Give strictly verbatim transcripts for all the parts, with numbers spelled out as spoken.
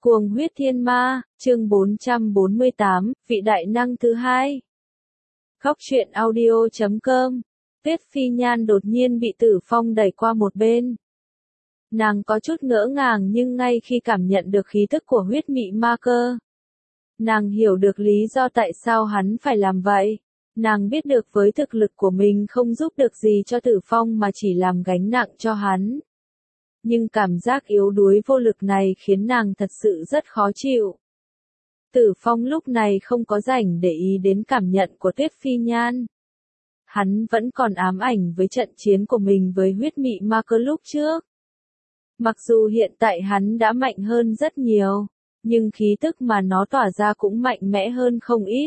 Cuồng huyết thiên ma, chương bốn trăm bốn mươi tám, vị đại năng thứ hai. Khóc chuyện audio chấm com. Tuyết Phi Nhan đột nhiên bị Tử Phong đẩy qua một bên. Nàng có chút ngỡ ngàng nhưng ngay khi cảm nhận được khí tức của huyết mị ma cơ, nàng hiểu được lý do tại sao hắn phải làm vậy. Nàng biết được với thực lực của mình không giúp được gì cho Tử Phong mà chỉ làm gánh nặng cho hắn. Nhưng cảm giác yếu đuối vô lực này khiến nàng thật sự rất khó chịu. Tử Phong lúc này không có rảnh để ý đến cảm nhận của Tuyết Phi Nhan. Hắn vẫn còn ám ảnh với trận chiến của mình với huyết mị ma cơ lúc trước. Mặc dù hiện tại hắn đã mạnh hơn rất nhiều, nhưng khí tức mà nó tỏa ra cũng mạnh mẽ hơn không ít.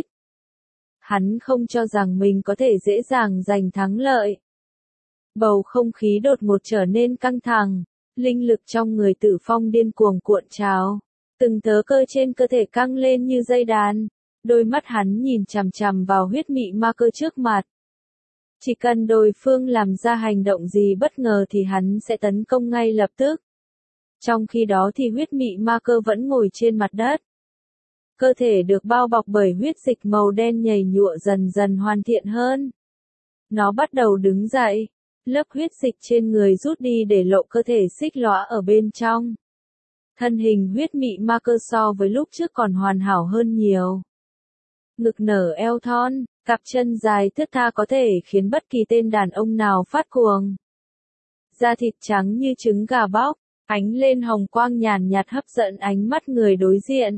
Hắn không cho rằng mình có thể dễ dàng giành thắng lợi. Bầu không khí đột ngột trở nên căng thẳng. Linh lực trong người Tử Phong điên cuồng cuộn trào, từng tớ cơ trên cơ thể căng lên như dây đàn, đôi mắt hắn nhìn chằm chằm vào huyết mị ma cơ trước mặt. Chỉ cần đối phương làm ra hành động gì bất ngờ thì hắn sẽ tấn công ngay lập tức. Trong khi đó thì huyết mị ma cơ vẫn ngồi trên mặt đất. Cơ thể được bao bọc bởi huyết dịch màu đen nhầy nhụa dần dần hoàn thiện hơn. Nó bắt đầu đứng dậy. Lớp huyết dịch trên người rút đi để lộ cơ thể xích lõa ở bên trong. Thân hình huyết mị ma cơ so với lúc trước còn hoàn hảo hơn nhiều. Ngực nở eo thon, cặp chân dài thướt tha có thể khiến bất kỳ tên đàn ông nào phát cuồng. Da thịt trắng như trứng gà bóc, ánh lên hồng quang nhàn nhạt hấp dẫn ánh mắt người đối diện.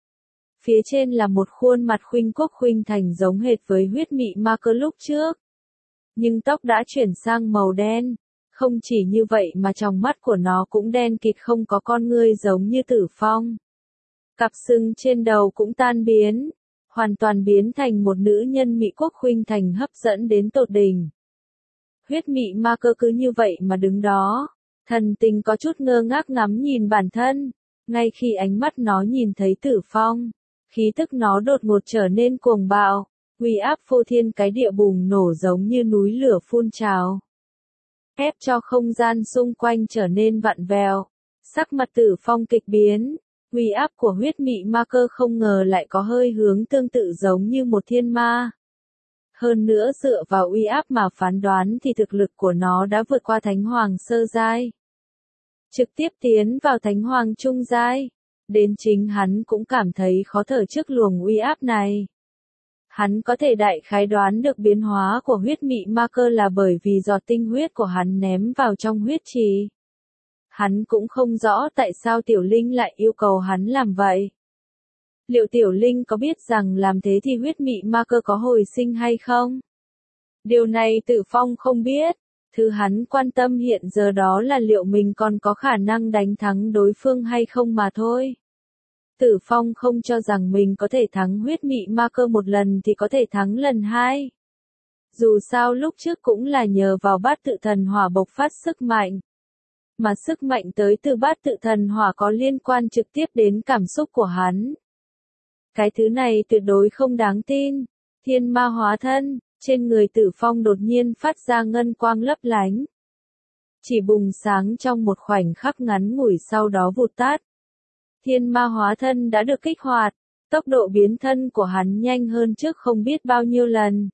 Phía trên là một khuôn mặt khuynh quốc khuynh thành giống hệt với huyết mị ma cơ lúc trước. Nhưng tóc đã chuyển sang màu đen. Không chỉ như vậy mà trong mắt của nó cũng đen kịt không có con ngươi giống như Tử Phong. Cặp sừng trên đầu cũng tan biến, hoàn toàn biến thành một nữ nhân mỹ quốc khuynh thành hấp dẫn đến tột đỉnh. Huyết mị ma cơ cứ như vậy mà đứng đó, thần tình có chút ngơ ngác ngắm nhìn bản thân. Ngay khi ánh mắt nó nhìn thấy Tử Phong, khí tức nó đột ngột trở nên cuồng bạo. Uy áp phô thiên cái địa bùng nổ giống như núi lửa phun trào. Ép cho không gian xung quanh trở nên vặn vẹo. Sắc mặt Tử Phong kịch biến. Uy áp của huyết mị ma cơ không ngờ lại có hơi hướng tương tự giống như một thiên ma. Hơn nữa dựa vào uy áp mà phán đoán thì thực lực của nó đã vượt qua Thánh Hoàng sơ giai. Trực tiếp tiến vào Thánh Hoàng trung giai. Đến chính hắn cũng cảm thấy khó thở trước luồng uy áp này. Hắn có thể đại khái đoán được biến hóa của huyết mị ma cơ là bởi vì giọt tinh huyết của hắn ném vào trong huyết trì. Hắn cũng không rõ tại sao Tiểu Linh lại yêu cầu hắn làm vậy. Liệu Tiểu Linh có biết rằng làm thế thì huyết mị ma cơ có hồi sinh hay không? Điều này Tử Phong không biết. Thứ hắn quan tâm hiện giờ đó là liệu mình còn có khả năng đánh thắng đối phương hay không mà thôi. Tử Phong không cho rằng mình có thể thắng huyết mị ma cơ một lần thì có thể thắng lần hai. Dù sao lúc trước cũng là nhờ vào bát tự thần hỏa bộc phát sức mạnh. Mà sức mạnh tới từ bát tự thần hỏa có liên quan trực tiếp đến cảm xúc của hắn. Cái thứ này tuyệt đối không đáng tin. Thiên ma hóa thân, trên người Tử Phong đột nhiên phát ra ngân quang lấp lánh. Chỉ bùng sáng trong một khoảnh khắc ngắn ngủi sau đó vụt tắt. Thiên ma hóa thân đã được kích hoạt, tốc độ biến thân của hắn nhanh hơn trước không biết bao nhiêu lần.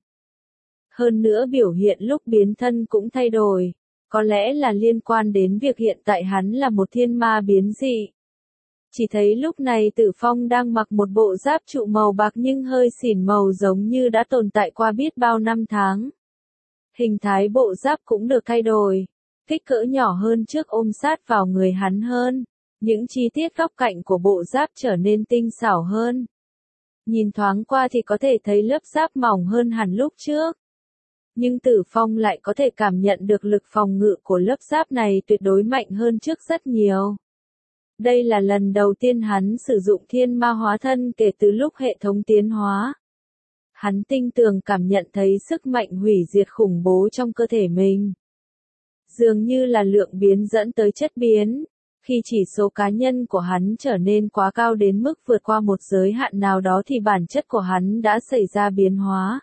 Hơn nữa biểu hiện lúc biến thân cũng thay đổi, có lẽ là liên quan đến việc hiện tại hắn là một thiên ma biến dị. Chỉ thấy lúc này Tử Phong đang mặc một bộ giáp trụ màu bạc nhưng hơi xỉn màu giống như đã tồn tại qua biết bao năm tháng. Hình thái bộ giáp cũng được thay đổi, kích cỡ nhỏ hơn trước ôm sát vào người hắn hơn. Những chi tiết góc cạnh của bộ giáp trở nên tinh xảo hơn. Nhìn thoáng qua thì có thể thấy lớp giáp mỏng hơn hẳn lúc trước. Nhưng Tử Phong lại có thể cảm nhận được lực phòng ngự của lớp giáp này tuyệt đối mạnh hơn trước rất nhiều. Đây là lần đầu tiên hắn sử dụng thiên ma hóa thân kể từ lúc hệ thống tiến hóa. Hắn tinh tường cảm nhận thấy sức mạnh hủy diệt khủng bố trong cơ thể mình. Dường như là lượng biến dẫn tới chất biến. Khi chỉ số cá nhân của hắn trở nên quá cao đến mức vượt qua một giới hạn nào đó thì bản chất của hắn đã xảy ra biến hóa.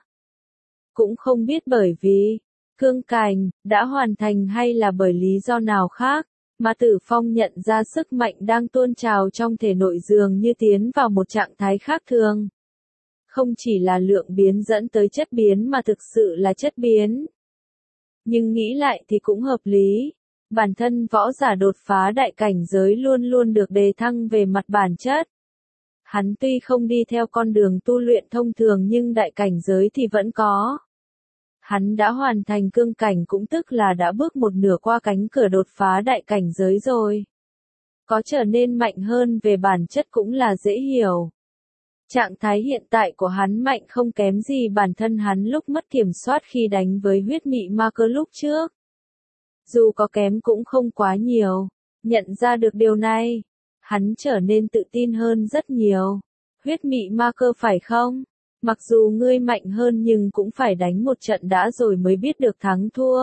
Cũng không biết bởi vì cương cành đã hoàn thành hay là bởi lý do nào khác, mà Tử Phong nhận ra sức mạnh đang tuôn trào trong thể nội dường như tiến vào một trạng thái khác thường. Không chỉ là lượng biến dẫn tới chất biến mà thực sự là chất biến. Nhưng nghĩ lại thì cũng hợp lý. Bản thân võ giả đột phá đại cảnh giới luôn luôn được đề thăng về mặt bản chất. Hắn tuy không đi theo con đường tu luyện thông thường nhưng đại cảnh giới thì vẫn có. Hắn đã hoàn thành cương cảnh cũng tức là đã bước một nửa qua cánh cửa đột phá đại cảnh giới rồi. Có trở nên mạnh hơn về bản chất cũng là dễ hiểu. Trạng thái hiện tại của hắn mạnh không kém gì bản thân hắn lúc mất kiểm soát khi đánh với huyết mị ma cơ lúc trước. Dù có kém cũng không quá nhiều. Nhận ra được điều này, hắn trở nên tự tin hơn rất nhiều. Huyết mị ma cơ phải không? Mặc dù ngươi mạnh hơn nhưng cũng phải đánh một trận đã rồi mới biết được thắng thua.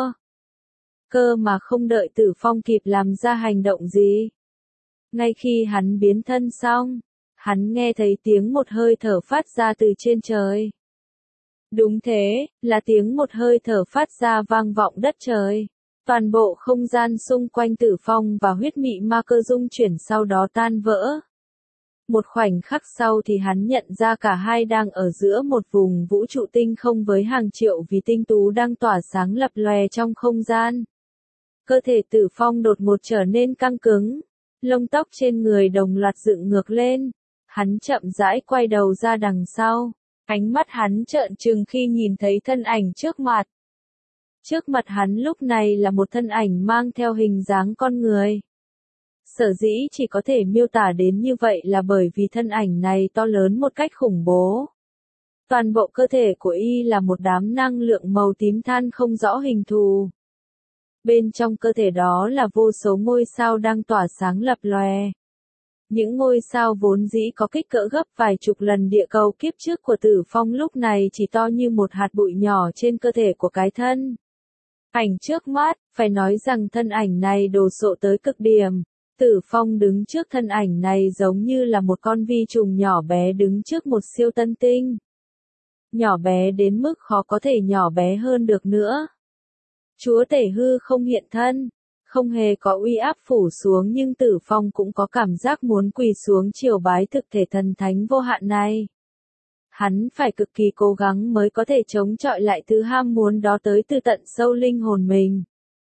Cơ mà không đợi Tử Phong kịp làm ra hành động gì. Ngay khi hắn biến thân xong, hắn nghe thấy tiếng một hơi thở phát ra từ trên trời. Đúng thế, là tiếng một hơi thở phát ra vang vọng đất trời. Toàn bộ không gian xung quanh Tử Phong và huyết mị ma cơ dung chuyển sau đó tan vỡ. Một khoảnh khắc sau thì hắn nhận ra cả hai đang ở giữa một vùng vũ trụ tinh không với hàng triệu vì tinh tú đang tỏa sáng lập lòe trong không gian. Cơ thể Tử Phong đột ngột trở nên căng cứng, lông tóc trên người đồng loạt dựng ngược lên. Hắn chậm rãi quay đầu ra đằng sau, ánh mắt hắn trợn trừng khi nhìn thấy thân ảnh trước mặt. Trước mặt hắn lúc này là một thân ảnh mang theo hình dáng con người. Sở dĩ chỉ có thể miêu tả đến như vậy là bởi vì thân ảnh này to lớn một cách khủng bố. Toàn bộ cơ thể của y là một đám năng lượng màu tím than không rõ hình thù. Bên trong cơ thể đó là vô số ngôi sao đang tỏa sáng lập lòe. Những ngôi sao vốn dĩ có kích cỡ gấp vài chục lần địa cầu kiếp trước của Tử Phong lúc này chỉ to như một hạt bụi nhỏ trên cơ thể của cái thân. Ảnh trước mắt, phải nói rằng thân ảnh này đồ sộ tới cực điểm. Tử Phong đứng trước thân ảnh này giống như là một con vi trùng nhỏ bé đứng trước một siêu tân tinh. Nhỏ bé đến mức khó có thể nhỏ bé hơn được nữa. Chúa Tể Hư không hiện thân, không hề có uy áp phủ xuống nhưng Tử Phong cũng có cảm giác muốn quỳ xuống triều bái thực thể thần thánh vô hạn này. Hắn phải cực kỳ cố gắng mới có thể chống chọi lại thứ ham muốn đó tới từ tận sâu linh hồn mình.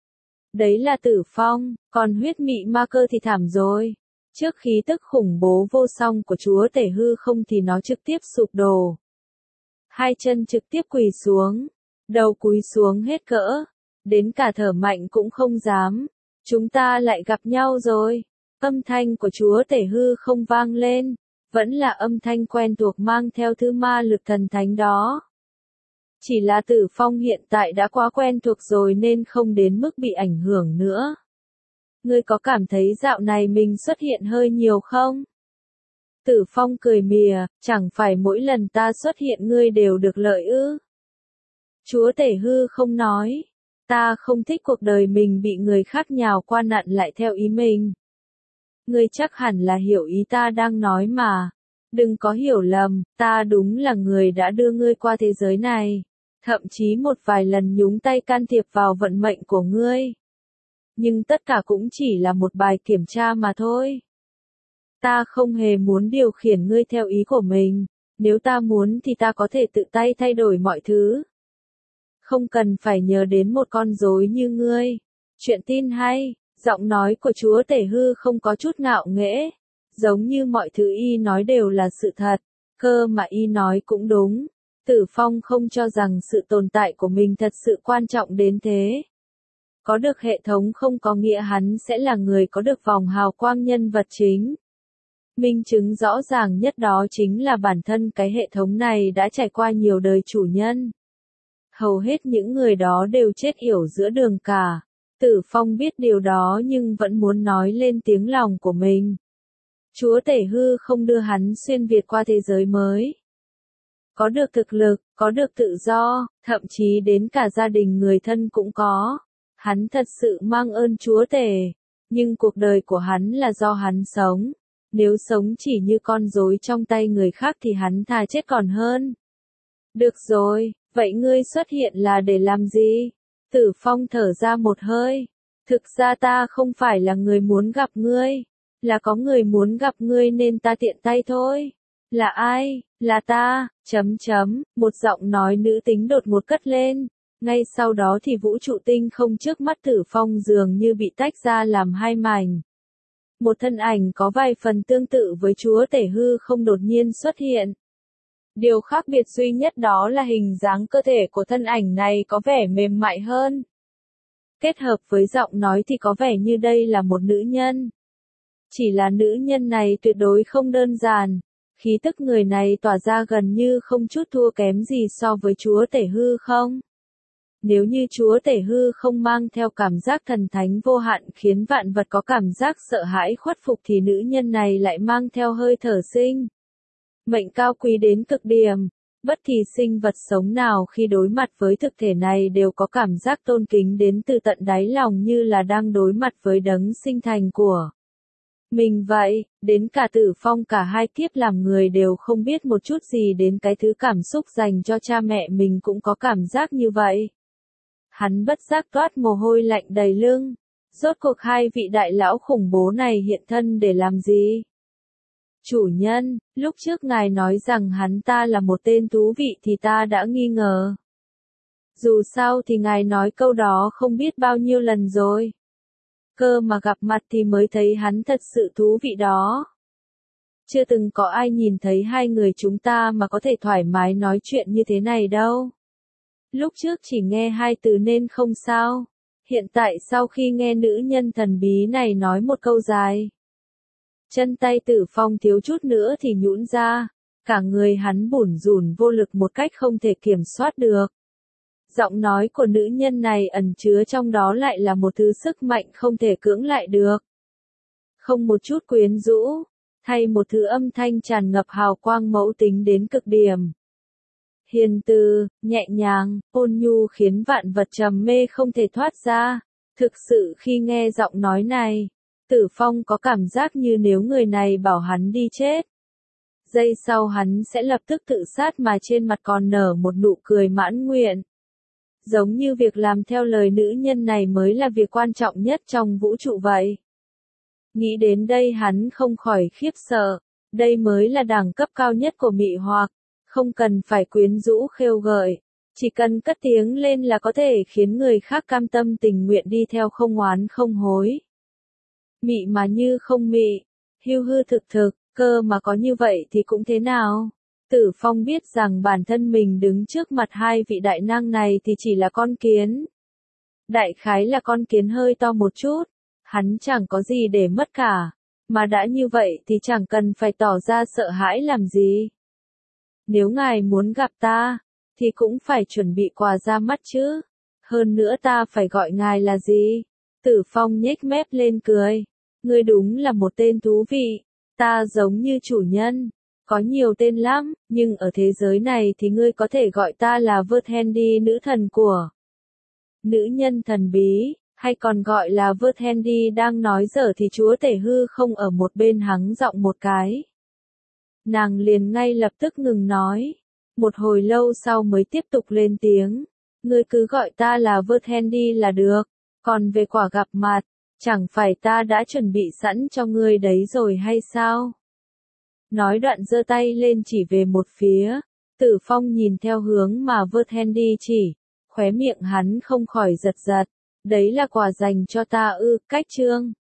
Đấy là Tử Phong, còn huyết mị ma cơ thì thảm rồi. Trước khí tức khủng bố vô song của Chúa Tể Hư không thì nó trực tiếp sụp đổ. Hai chân trực tiếp quỳ xuống, đầu cúi xuống hết cỡ, đến cả thở mạnh cũng không dám. Chúng ta lại gặp nhau rồi. Âm thanh của Chúa Tể Hư không vang lên, vẫn là âm thanh quen thuộc mang theo thứ ma lực thần thánh đó. Chỉ là Tử Phong hiện tại đã quá quen thuộc rồi nên không đến mức bị ảnh hưởng nữa. Ngươi có cảm thấy dạo này mình xuất hiện hơi nhiều không? Tử Phong cười mỉa, chẳng phải mỗi lần ta xuất hiện ngươi đều được lợi ư? Chúa Tể Hư không nói, ta không thích cuộc đời mình bị người khác nhào qua nặn lại theo ý mình. Ngươi chắc hẳn là hiểu ý ta đang nói mà. Đừng có hiểu lầm, ta đúng là người đã đưa ngươi qua thế giới này. Thậm chí một vài lần nhúng tay can thiệp vào vận mệnh của ngươi. Nhưng tất cả cũng chỉ là một bài kiểm tra mà thôi. Ta không hề muốn điều khiển ngươi theo ý của mình. Nếu ta muốn thì ta có thể tự tay thay đổi mọi thứ. Không cần phải nhờ đến một con rối như ngươi. Chuyện tin hay, giọng nói của Chúa Tể Hư không có chút ngạo nghễ. Giống như mọi thứ y nói đều là sự thật. Cơ mà y nói cũng đúng. Tử Phong không cho rằng sự tồn tại của mình thật sự quan trọng đến thế. Có được hệ thống không có nghĩa hắn sẽ là người có được vòng hào quang nhân vật chính. Minh chứng rõ ràng nhất đó chính là bản thân cái hệ thống này đã trải qua nhiều đời chủ nhân. Hầu hết những người đó đều chết yểu giữa đường cả. Tử Phong biết điều đó nhưng vẫn muốn nói lên tiếng lòng của mình. Chúa Tể Hư không đưa hắn xuyên Việt qua thế giới mới. Có được thực lực, có được tự do, thậm chí đến cả gia đình người thân cũng có. Hắn thật sự mang ơn Chúa Tể. Nhưng cuộc đời của hắn là do hắn sống. Nếu sống chỉ như con rối trong tay người khác thì hắn thà chết còn hơn. Được rồi, vậy ngươi xuất hiện là để làm gì? Tử Phong thở ra một hơi. Thực ra ta không phải là người muốn gặp ngươi, là có người muốn gặp ngươi nên ta tiện tay thôi. Là ai? Là ta, chấm chấm, một giọng nói nữ tính đột ngột cất lên. Ngay sau đó thì vũ trụ tinh không trước mắt Tử Phong dường như bị tách ra làm hai mảnh. Một thân ảnh có vài phần tương tự với chúa tể hư không đột nhiên xuất hiện. Điều khác biệt duy nhất đó là hình dáng cơ thể của thân ảnh này có vẻ mềm mại hơn. Kết hợp với giọng nói thì có vẻ như đây là một nữ nhân. Chỉ là nữ nhân này tuyệt đối không đơn giản. Khí tức người này tỏa ra gần như không chút thua kém gì so với chúa tể hư không. Nếu như chúa tể hư không mang theo cảm giác thần thánh vô hạn khiến vạn vật có cảm giác sợ hãi khuất phục thì nữ nhân này lại mang theo hơi thở sinh mệnh cao quý đến cực điểm. Bất kỳ sinh vật sống nào khi đối mặt với thực thể này đều có cảm giác tôn kính đến từ tận đáy lòng như là đang đối mặt với đấng sinh thành của mình vậy. Đến cả Tử Phong cả hai kiếp làm người đều không biết một chút gì đến cái thứ cảm xúc dành cho cha mẹ mình cũng có cảm giác như vậy. Hắn bất giác toát mồ hôi lạnh đầy lưng. Rốt cuộc hai vị đại lão khủng bố này hiện thân để làm gì? Chủ nhân, lúc trước ngài nói rằng hắn ta là một tên thú vị thì ta đã nghi ngờ. Dù sao thì ngài nói câu đó không biết bao nhiêu lần rồi. Cơ mà gặp mặt thì mới thấy hắn thật sự thú vị đó. Chưa từng có ai nhìn thấy hai người chúng ta mà có thể thoải mái nói chuyện như thế này đâu. Lúc trước chỉ nghe hai từ nên không sao. Hiện tại sau khi nghe nữ nhân thần bí này nói một câu dài. Chân tay Tử Phong thiếu chút nữa thì nhũn ra. Cả người hắn bủn rủn vô lực một cách không thể kiểm soát được. Giọng nói của nữ nhân này ẩn chứa trong đó lại là một thứ sức mạnh không thể cưỡng lại được. Không một chút quyến rũ, thay một thứ âm thanh tràn ngập hào quang mẫu tính đến cực điểm. Hiền từ, nhẹ nhàng, ôn nhu khiến vạn vật trầm mê không thể thoát ra. Thực sự khi nghe giọng nói này, Tử Phong có cảm giác như nếu người này bảo hắn đi chết. Giây sau hắn sẽ lập tức tự sát mà trên mặt còn nở một nụ cười mãn nguyện. Giống như việc làm theo lời nữ nhân này mới là việc quan trọng nhất trong vũ trụ vậy. Nghĩ đến đây hắn không khỏi khiếp sợ. Đây mới là đẳng cấp cao nhất của mị hoặc. Không cần phải quyến rũ khêu gợi. Chỉ cần cất tiếng lên là có thể khiến người khác cam tâm tình nguyện đi theo không oán không hối. Mị mà như không mị. Hưu hư thực thực, cơ mà có như vậy thì cũng thế nào? Tử Phong biết rằng bản thân mình đứng trước mặt hai vị đại năng này thì chỉ là con kiến. Đại khái là con kiến hơi to một chút. Hắn chẳng có gì để mất cả. Mà đã như vậy thì chẳng cần phải tỏ ra sợ hãi làm gì. Nếu ngài muốn gặp ta, thì cũng phải chuẩn bị quà ra mắt chứ. Hơn nữa ta phải gọi ngài là gì? Tử Phong nhếch mép lên cười. Ngươi đúng là một tên thú vị. Ta giống như chủ nhân. Có nhiều tên lắm, nhưng ở thế giới này thì ngươi có thể gọi ta là Vertendi nữ thần của. Nữ nhân thần bí, hay còn gọi là Vertendi đang nói dở thì chúa tể hư không ở một bên hắng giọng một cái. Nàng liền ngay lập tức ngừng nói. Một hồi lâu sau mới tiếp tục lên tiếng. Ngươi cứ gọi ta là Vertendi là được. Còn về quả gặp mặt, chẳng phải ta đã chuẩn bị sẵn cho ngươi đấy rồi hay sao? Nói đoạn giơ tay lên chỉ về một phía. Tử Phong nhìn theo hướng mà Vertendi chỉ. Khóe miệng hắn không khỏi giật giật. Đấy là quà dành cho ta ư, cách trương.